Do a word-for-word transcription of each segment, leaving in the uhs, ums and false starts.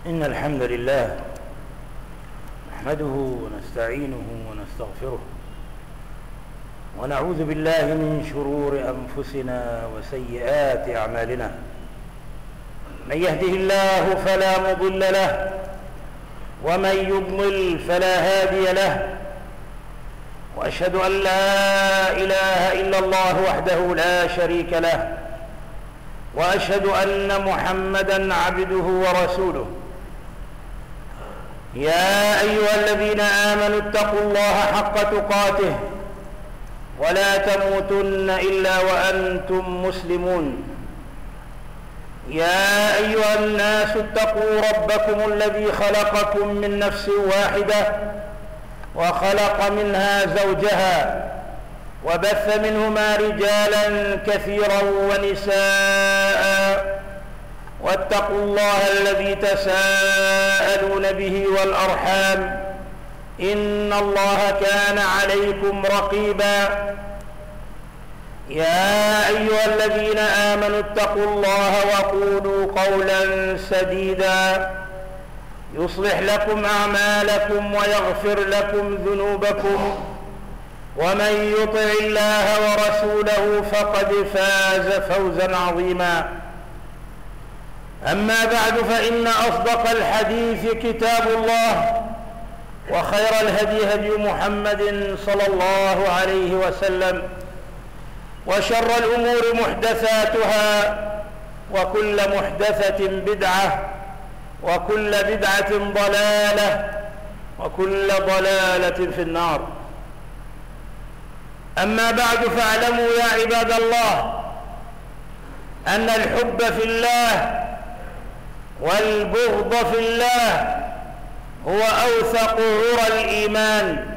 إن الحمد لله نحمده ونستعينه ونستغفره ونعوذ بالله من شرور أنفسنا وسيئات أعمالنا. من يهده الله فلا مضل له ومن يضلل فلا هادي له، وأشهد أن لا إله إلا الله وحده لا شريك له، وأشهد أن محمدًا عبده ورسوله. يا أيها الذين آمنوا اتقوا الله حق تقاته ولا تموتن إلا وأنتم مسلمون. يا أيها الناس اتقوا ربكم الذي خلقكم من نفس واحدة وخلق منها زوجها وبث منهما رجالا كثيرا ونساء، واتقوا الله الذي تساءلون به والأرحام إن الله كان عليكم رقيبا. يا أيها الذين آمنوا اتقوا الله وقولوا قولا سديدا يصلح لكم أعمالكم ويغفر لكم ذنوبكم، ومن يطع الله ورسوله فقد فاز فوزا عظيما. أما بعد، فإن أصدق الحديث كتاب الله، وخير الهدي هدي محمد صلى الله عليه وسلم، وشر الأمور محدثاتها، وكل محدثة بدعة، وكل بدعة ضلالة، وكل ضلالة في النار. أما بعد، فاعلموا يا عباد الله أن الحب في الله والبغض في الله هو أوثق عرى الإيمان،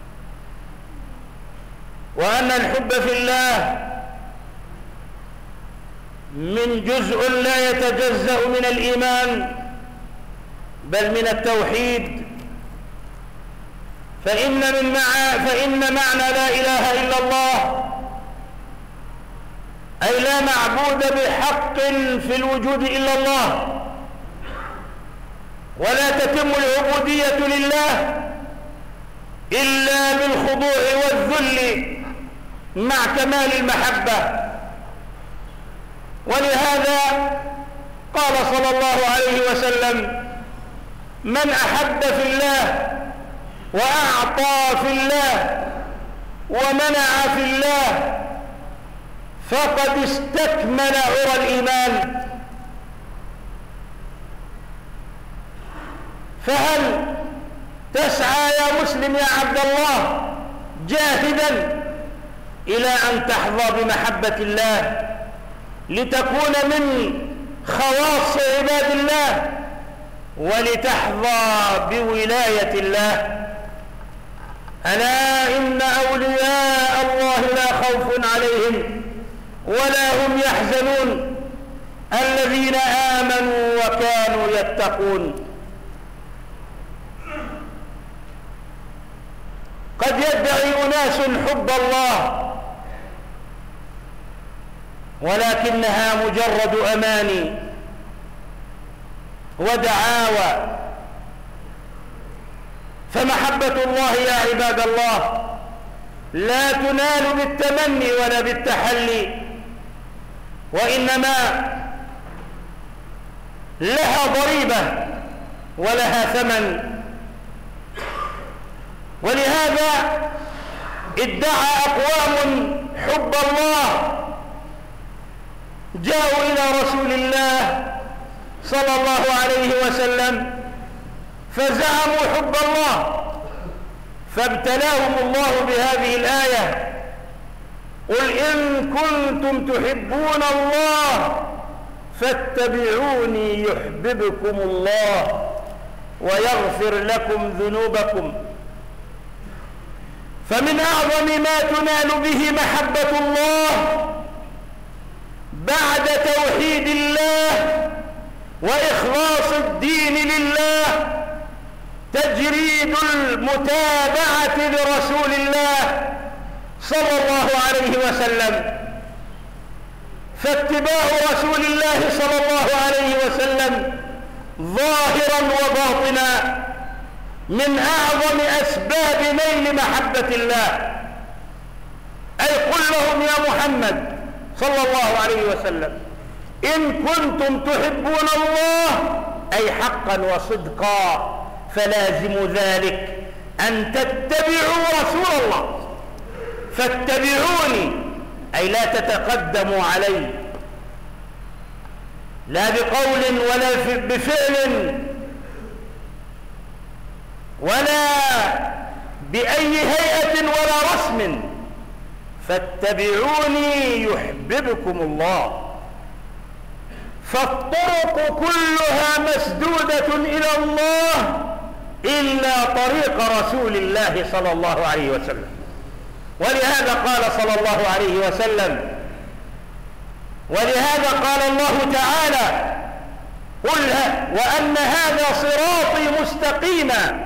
وأن الحب في الله من جزء لا يتجزأ من الإيمان بل من التوحيد. فإن من مع فإن معنى لا إله إلا الله أي لا معبود بحق في الوجود إلا الله، ولا تتم العبودية لله إلا بالخضوع والذل مع كمال المحبة. ولهذا قال صلى الله عليه وسلم: من أحب في الله وأعطى في الله ومنع في الله فقد استكمل عرى الإيمان. فهل تسعى يا مسلم يا عبد الله جاهدا إلى أن تحظى بمحبة الله لتكون من خواص عباد الله ولتحظى بولاية الله؟ ألا إن أولياء الله لا خوف عليهم ولا هم يحزنون الذين آمنوا وكانوا يتقون. قد يدعي أناس حب الله ولكنها مجرد أماني ودعاوى. فمحبة الله يا عباد الله لا تنال بالتمني ولا بالتحلي، وإنما لها ضريبة ولها ثمن. ولهذا ادعى أقوام حب الله، جاءوا إلى رسول الله صلى الله عليه وسلم فزعموا حب الله، فابتلاهم الله بهذه الآية: قل إن كنتم تحبون الله فاتبعوني يحببكم الله ويغفر لكم ذنوبكم. فمن أعظم ما تنال به محبة الله بعد توحيد الله وإخلاص الدين لله تجريد المتابعة لرسول الله صلى الله عليه وسلم. فاتباع رسول الله صلى الله عليه وسلم ظاهرا وباطنا من أعظم أسباب نيل محبة الله. أي قل لهم يا محمد صلى الله عليه وسلم إن كنتم تحبون الله أي حقا وصدقا فلازم ذلك أن تتبعوا رسول الله. فاتبعوني أي لا تتقدموا علي لا بقول ولا بفعل ولا بأي هيئة ولا رسم، فاتبعوني يحببكم الله. فالطرق كلها مسدودة إلى الله إلا طريق رسول الله صلى الله عليه وسلم. ولهذا قال صلى الله عليه وسلم ولهذا قال الله تعالى قل وأن هذا صراطي مستقيما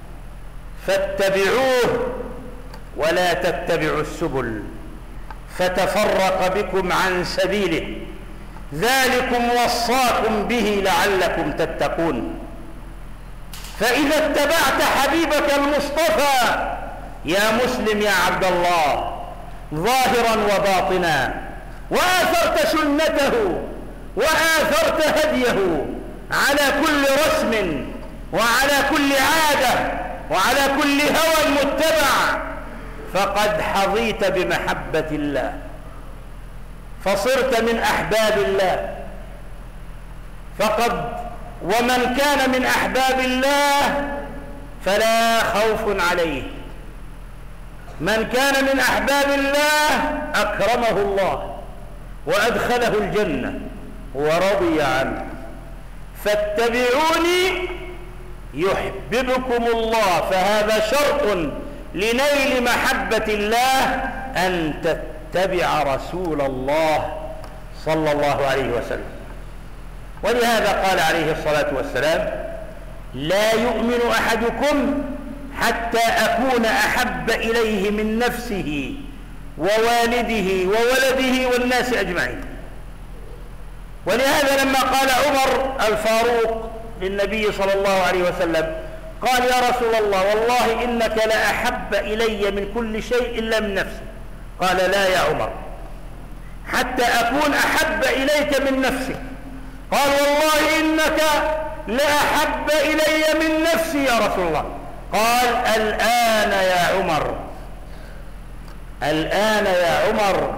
فاتبعوه ولا تتبعوا السبل فتفرق بكم عن سبيله ذلكم وصاكم به لعلكم تتقون. فإذا اتبعت حبيبك المصطفى يا مسلم يا عبد الله ظاهرا وباطنا وآثرت سنته وآثرت هديه على كل رسم وعلى كل عادة وعلى كل هوى متبع فقد حظيت بمحبة الله فصرت من أحباب الله. فقد ومن كان من أحباب الله فلا خوف عليه. من كان من أحباب الله أكرمه الله وأدخله الجنة ورضي عنه. فاتبعوني يحببكم الله. فهذا شرط لنيل محبة الله أن تتبع رسول الله صلى الله عليه وسلم. ولهذا قال عليه الصلاة والسلام لا يؤمن أحدكم حتى أكون أحب إليه من نفسه ووالده وولده والناس أجمعين. ولهذا لما قال عمر الفاروق للنبي صلى الله عليه وسلم قال يا رسول الله والله إنك لأحب إلي من كل شيء إلا من نفسي. قال لا يا عمر حتى أكون أحب إليك من نفسك. قال والله إنك لأحب إلي من نفسي يا رسول الله. قال الآن يا عمر الآن يا عمر.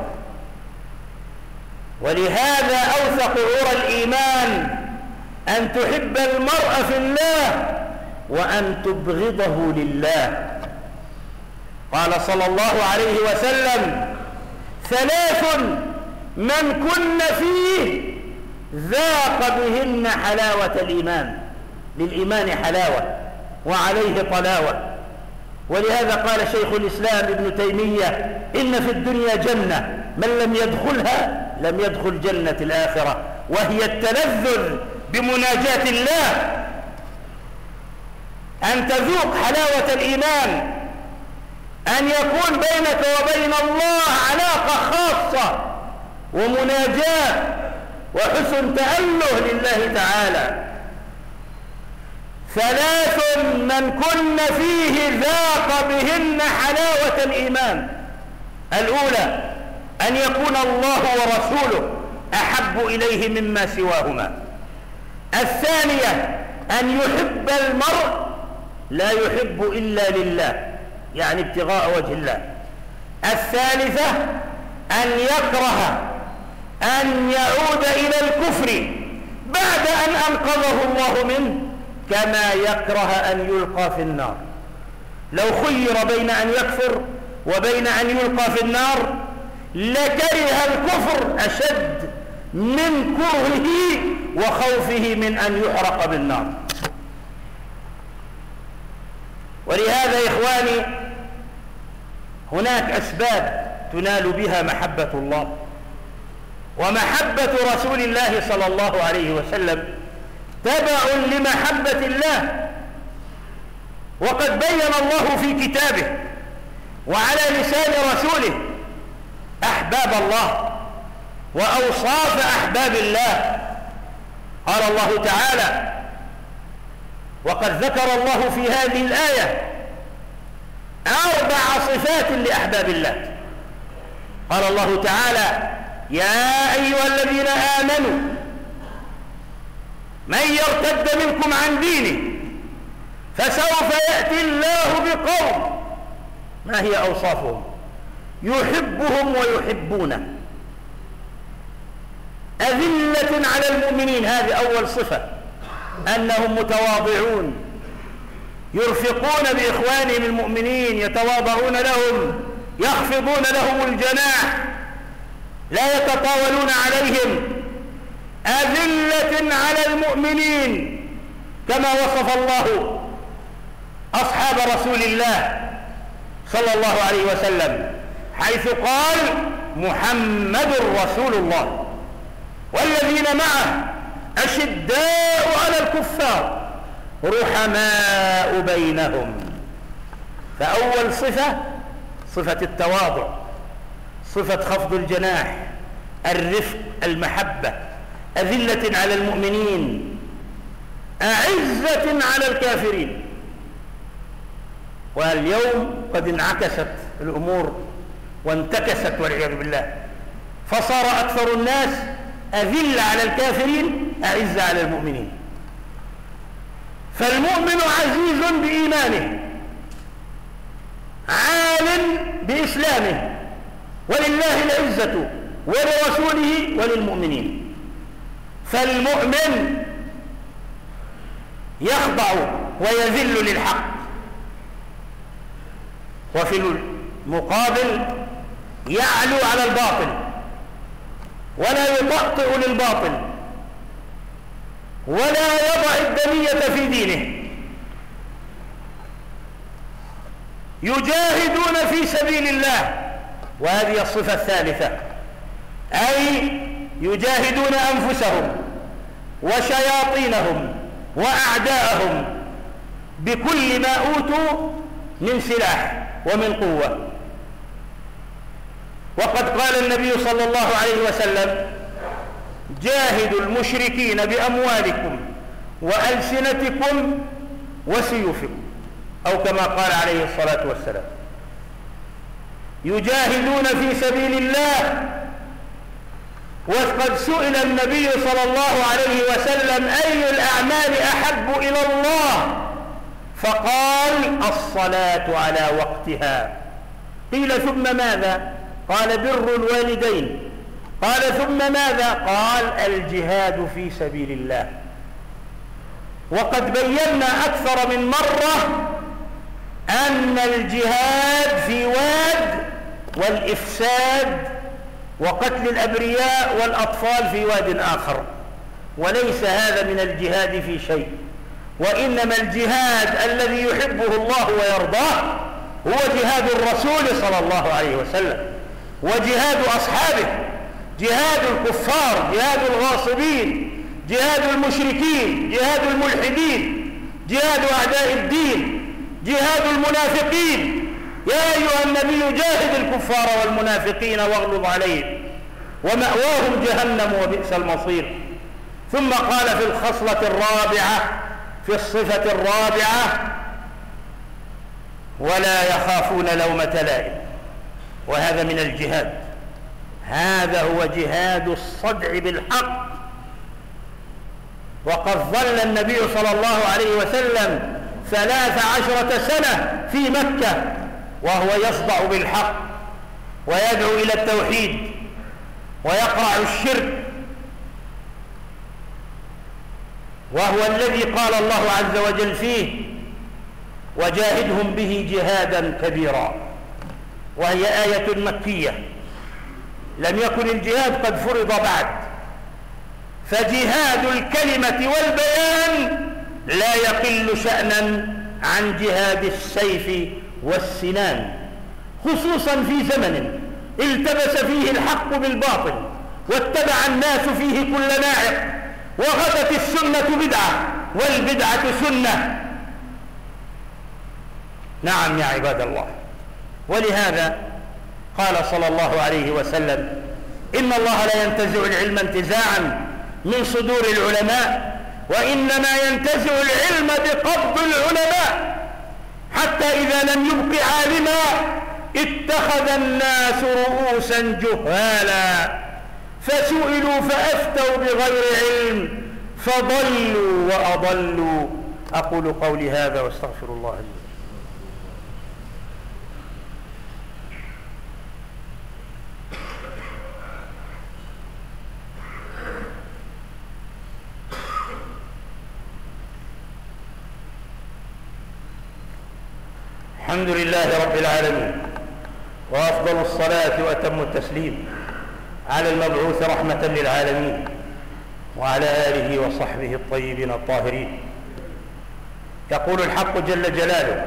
ولهذا أوثق عرى الإيمان أن تحب المرء في الله وأن تبغضه لله. قال صلى الله عليه وسلم ثلاث من كن فيه ذاق بهن حلاوة الإيمان. للإيمان حلاوة وعليه طلاوة. ولهذا قال شيخ الإسلام ابن تيمية إن في الدنيا جنة من لم يدخلها لم يدخل جنة الآخرة وهي التلذذ بمناجاة الله. أن تذوق حلاوة الإيمان أن يكون بينك وبين الله علاقة خاصة ومناجاة وحسن تأله لله تعالى. ثلاث من كن فيه ذاق بهن حلاوة الإيمان. الأولى أن يكون الله ورسوله أحب إليه مما سواهما. الثانية أن يحب المرء لا يحب إلا لله يعني ابتغاء وجه الله. الثالثة أن يكره أن يعود إلى الكفر بعد أن أنقذه الله منه كما يكره أن يلقى في النار. لو خير بين أن يكفر وبين أن يلقى في النار لكره الكفر أشد من كرهه وخوفه من أن يحرق بالنار. ولهذا يا إخواني هناك أسباب تنال بها محبة الله. ومحبة رسول الله صلى الله عليه وسلم تبع لمحبة الله. وقد بين الله في كتابه وعلى لسان رسوله أحباب الله وأوصاف أحباب الله. قال الله تعالى وقد ذكر الله في هذه الآية أربع صفات لأحباب الله. قال الله تعالى: يا أيها الذين آمنوا من يرتد منكم عن دينه فسوف يأتي الله بقوم. ما هي أوصافهم؟ يحبهم ويحبونه، أذلة على المؤمنين، هذه أول صفة، أنهم متواضعون يرفقون بإخوانهم المؤمنين، يتواضعون لهم، يخفضون لهم الجناح، لا يتطاولون عليهم، أذلة على المؤمنين، كما وصف الله أصحاب رسول الله صلى الله عليه وسلم حيث قال: محمد رسول الله والذين معه أشداء على الكفار رحماء بينهم. فأول صفة صفة التواضع، صفة خفض الجناح، الرفق، المحبة، أذلة على المؤمنين، أعزة على الكافرين. واليوم قد انعكست الأمور وانتكست والعياذ بالله، فصار أكثر الناس أذل على الكافرين أعزة على المؤمنين. فالمؤمن عزيز بإيمانه، عال بإسلامه، ولله العزة ولرسوله وللمؤمنين. فالمؤمن يخضع ويذل للحق، وفي المقابل يعلو على الباطل ولا يطأطئ للباطل ولا يضع الدنية في دينه. يجاهدون في سبيل الله، وهذه الصفة الثالثة، أي يجاهدون أنفسهم وشياطينهم وأعداءهم بكل ما أوتوا من سلاح ومن قوة. وقد قال النبي صلى الله عليه وسلم: جاهدوا المشركين بأموالكم وألسنتكم وسيوفكم، أو كما قال عليه الصلاة والسلام. يجاهدون في سبيل الله. وقد سئل النبي صلى الله عليه وسلم: أي الأعمال أحب إلى الله؟ فقال: الصلاة على وقتها. قيل: ثم ماذا؟ قال: بر الوالدين. قال: ثم ماذا؟ قال: الجهاد في سبيل الله. وقد بينا أكثر من مرة أن الجهاد في واد والإفساد وقتل الأبرياء والأطفال في واد آخر، وليس هذا من الجهاد في شيء. وإنما الجهاد الذي يحبه الله ويرضاه هو جهاد الرسول صلى الله عليه وسلم، وجهاد أصحابه، جهاد الكفار، جهاد الغاصبين، جهاد المشركين، جهاد الملحدين، جهاد أعداء الدين، جهاد المنافقين. يا أيها النبي جاهد الكفار والمنافقين واغلظ عليهم ومأواهم جهنم وبئس المصير. ثم قال في الخصلة الرابعة، في الصفة الرابعة: ولا يخافون لومة لائم. وهذا من الجهاد، هذا هو جهاد الصدع بالحق. وقد ظل النبي صلى الله عليه وسلم ثلاث عشرة سنة في مكة وهو يصدع بالحق ويدعو إلى التوحيد ويقرع الشرك، وهو الذي قال الله عز وجل فيه: وجاهدهم به جهادا كبيرا. وهي آية مكية، لم يكن الجهاد قد فرض بعد. فجهاد الكلمة والبيان لا يقل شأنا عن جهاد السيف والسنان، خصوصا في زمن التبس فيه الحق بالباطل واتبع الناس فيه كل ناعق، وغدت السنة بدعة والبدعة سنة. نعم يا عباد الله. ولهذا قال صلى الله عليه وسلم: إن الله لا ينتزع العلم انتزاعا من صدور العلماء وإنما ينتزع العلم بقبض العلماء، حتى إذا لم يبق عالما اتخذ الناس رؤوسا جهالا فسئلوا فأفتوا بغير علم فضلوا وأضلوا. أقول قولي هذا واستغفر الله لي. الحمد لله رب العالمين، وأفضل الصلاة وأتم التسليم على المبعوث رحمة للعالمين وعلى آله وصحبه الطيبين الطاهرين. يقول الحق جل جلاله: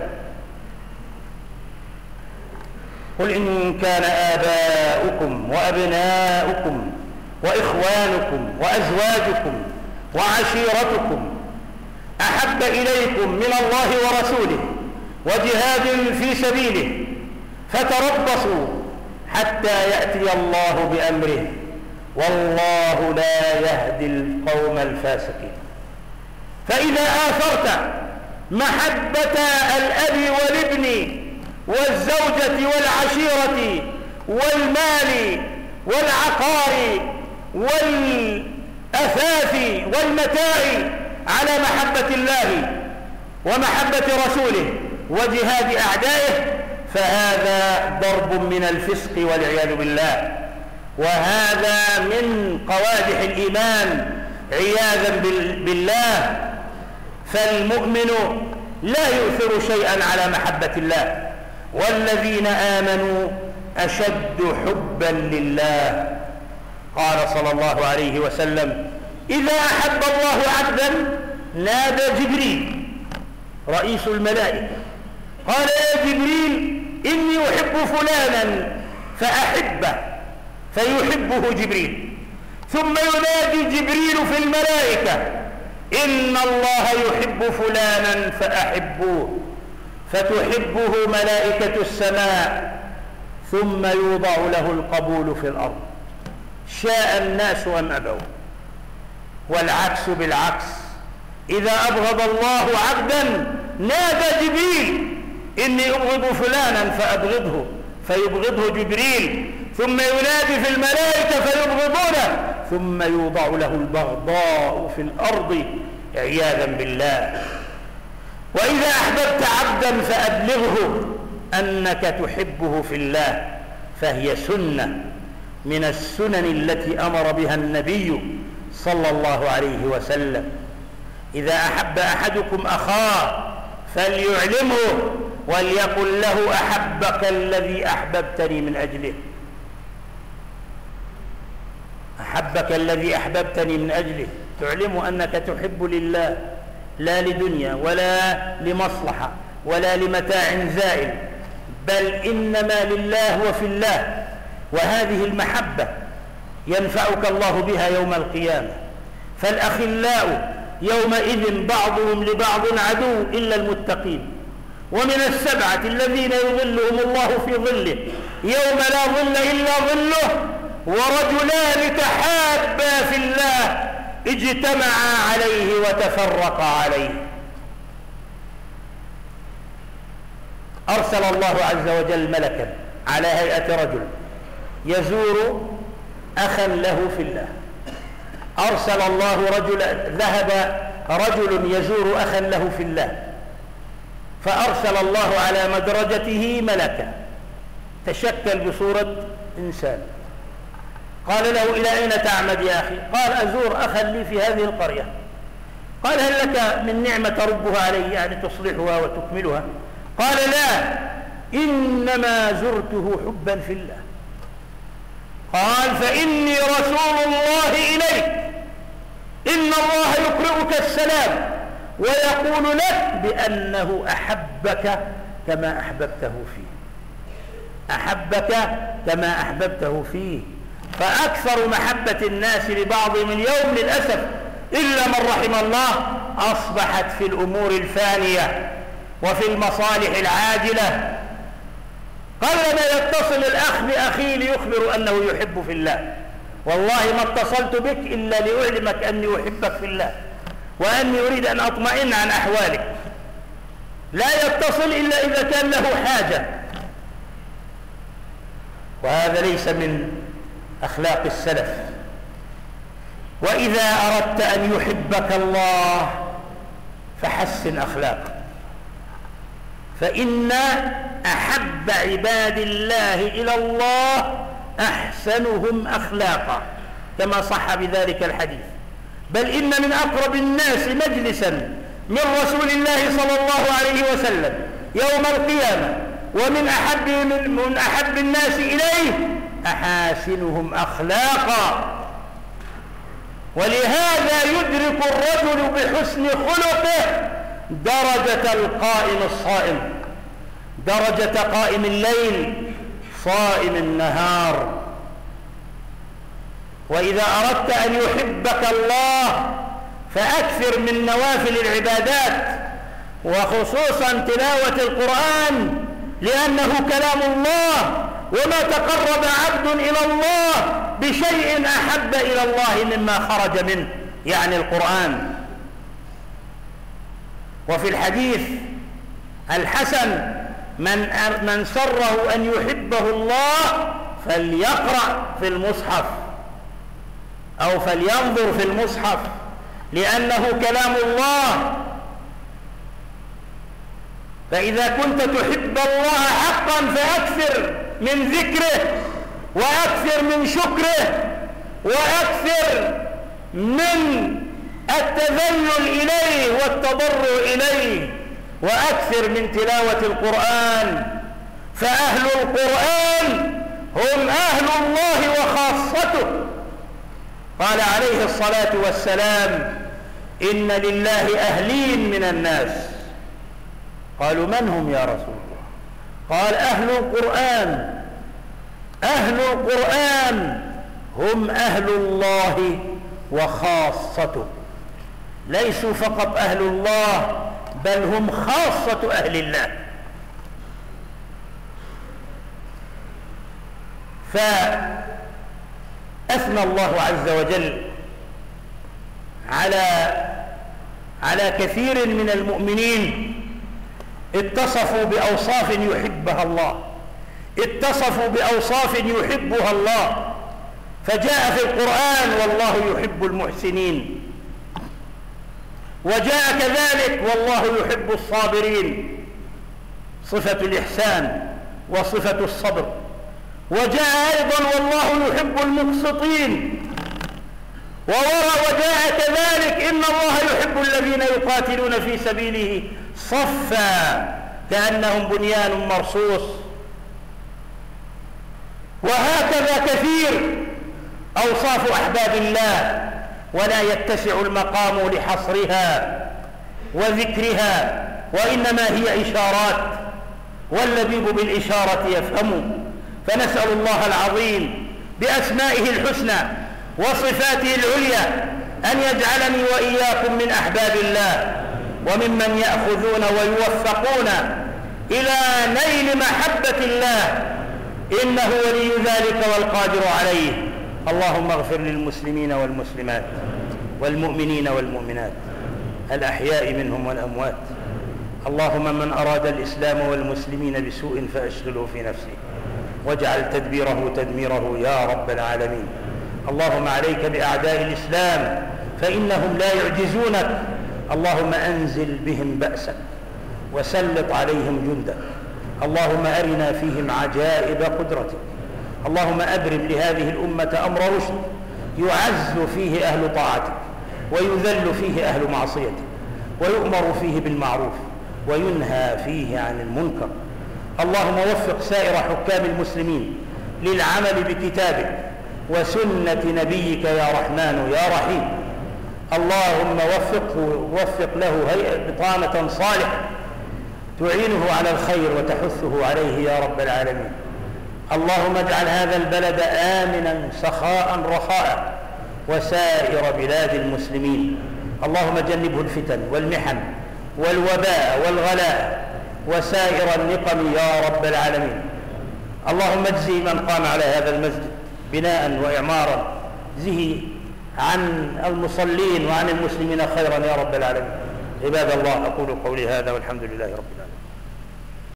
قل إن كان آباؤكم وأبناؤكم وإخوانكم وأزواجكم وعشيرتكم أحب إليكم من الله ورسوله وجهاد في سبيله فتربصوا حتى يأتي الله بأمره والله لا يهدي القوم الفاسقين. فإذا آثرت محبة الأب والابن والزوجة والعشيرة والمال والعقار والأثاث والمتاع على محبة الله ومحبة رسوله وجهاد أعدائه، فهذا ضرب من الفسق والعياذ بالله، وهذا من قوادح الإيمان عياذا بالله. فالمؤمن لا يؤثر شيئا على محبة الله، والذين آمنوا أشد حبا لله. قال صلى الله عليه وسلم: إذا أحب الله عبدا نادى جبريل رئيس الملائكة قال: يا جبريل إني أحب فلانا فأحبه، فيحبه جبريل. ثم ينادي جبريل في الملائكة: إن الله يحب فلانا فأحبوه، فتحبه ملائكة السماء، ثم يوضع له القبول في الأرض شاء الناس أم أبوا. والعكس بالعكس، إذا أبغض الله عبدا نادى جبريل: إني أبغض فلانا فأبغضه، فيبغضه جبريل، ثم ينادي في الملائكة فيبغضونه، ثم يوضع له البغضاء في الأرض عياذا بالله. وإذا أحببت عبدا فأبلغه أنك تحبه في الله، فهي سنة من السنن التي أمر بها النبي صلى الله عليه وسلم. إذا أحب أحدكم أخاه فليعلمه وليقل له: أحبك الذي أحببتني من أجله. أحبك الذي أحببتني من أجله، تعلم أنك تحب لله، لا لدنيا ولا لمصلحة ولا لمتاع زائل، بل إنما لله وفي الله. وهذه المحبة ينفعك الله بها يوم القيامة. فالأخلاء يومئذ بعضهم لبعض عدو إلا المتقين. ومن السبعة الذين يظلهم الله في ظله يوم لا ظل إلا ظله: ورجلان تحابا في الله اجتمعا عليه وتفرقا عليه. أرسل الله عز وجل ملكا على هيئة رجل يزور أخا له في الله. أرسل الله رجلا، ذهب رجل يزور أخا له في الله، فأرسل الله على مدرجته ملكا تشكل بصورة إنسان. قال له: إلى أين تعمد يا أخي؟ قال: أزور أخا لي في هذه القرية. قال: هل لك من نعمة تربها علي، يعني تصلحها وتكملها؟ قال: لا، إنما زرته حبا في الله. قال: فإني رسول الله إليك، إن الله يقرئك السلام ويقول لك بأنه أحبك كما أحببته فيه، أحبك كما أحببته فيه. فأكثر محبة الناس لبعضهم اليوم للأسف إلا من رحم الله أصبحت في الأمور الفانية وفي المصالح العاجلة. قلما يتصل الأخ بأخيه ليخبر أنه يحب في الله: والله ما اتصلت بك إلا لأعلمك أني أحبك في الله. وأني أريد أن أطمئن عن أحوالك، لا يتصل إلا إذا كان له حاجة، وهذا ليس من أخلاق السلف. وإذا أردت أن يحبك الله فحسن أخلاقك، فإن أحب عباد الله إلى الله أحسنهم أخلاقا، كما صح بذلك الحديث. بل إن من أقرب الناس مجلسا من رسول الله صلى الله عليه وسلم يوم القيامة ومن أحب, من أحب الناس إليه أحاسنهم أخلاقا. ولهذا يدرك الرجل بحسن خلقه درجة القائم الصائم، درجة قائم الليل صائم النهار. وإذا أردت أن يحبك الله فأكثر من نوافل العبادات، وخصوصا تلاوة القرآن، لأنه كلام الله، وما تقرب عبد إلى الله بشيء أحب إلى الله مما خرج منه، يعني القرآن. وفي الحديث الحسن من من سره أن يحبه الله فليقرأ في المصحف أو فلينظر في المصحف، لأنه كلام الله. فإذا كنت تحب الله حقا فأكثر من ذكره، وأكثر من شكره، وأكثر من التذلل إليه والتضرع إليه، وأكثر من تلاوة القرآن. فأهل القرآن هم أهل الله وخاصته. قال عليه الصلاة والسلام: إن لله أهلين من الناس. قالوا: من هم يا رسول الله؟ قال: أهل القرآن. أهل القرآن هم أهل الله وخاصته، ليسوا فقط أهل الله بل هم خاصة أهل الله. فأثنى الله عز وجل على على كثير من المؤمنين اتصفوا بأوصاف يحبها الله، اتصفوا بأوصاف يحبها الله، فجاء في القرآن: والله يحب المحسنين، وجاء كذلك: والله يحب الصابرين، صفة الإحسان وصفة الصبر. وجاء أيضا: والله يحب المقسطين. وجاء كذلك: إن الله يحب الذين يقاتلون في سبيله صفا كأنهم بنيان مرصوص. وهكذا كثير أوصاف أحباب الله، ولا يتسع المقام لحصرها وذكرها، وإنما هي إشارات، واللبيب بالإشارة يفهم. فنسأل الله العظيم بأسمائه الحسنى وصفاته العليا أن يجعلني وإياكم من أحباب الله، وممن يأخذون ويوفقون إلى نيل محبة الله، إنه ولي ذلك والقادر عليه. اللهم اغفر للمسلمين والمسلمات والمؤمنين والمؤمنات الأحياء منهم والأموات. اللهم من أراد الإسلام والمسلمين بسوء فأشغله في نفسه، واجعل تدبيره تدميره يا رب العالمين. اللهم عليك بأعداء الإسلام فإنهم لا يعجزونك. اللهم أنزل بهم بأسك وسلط عليهم جندك. اللهم أرنا فيهم عجائب قدرتك. اللهم أبرم لهذه الأمة أمر رشد يعز فيه أهل طاعتك، ويذل فيه أهل معصيتك، ويؤمر فيه بالمعروف وينهى فيه عن المنكر. اللهم وفق سائر حكام المسلمين للعمل بكتابك وسنة نبيك يا رحمن يا رحيم. اللهم وفقه ووفق له هيئة بطانة صالحة تعينه على الخير وتحثه عليه يا رب العالمين. اللهم اجعل هذا البلد آمنا سخاء رخاء، وسائر بلاد المسلمين. اللهم جنبه الفتن والمحن والوباء والغلاء وسائر النقم يا رب العالمين. اللهم اجزي من قام على هذا المسجد بناء وإعمارا، زه عن المصلين وعن المسلمين خيرا يا رب العالمين. عباد الله، أقول قولي هذا والحمد لله رب العالمين.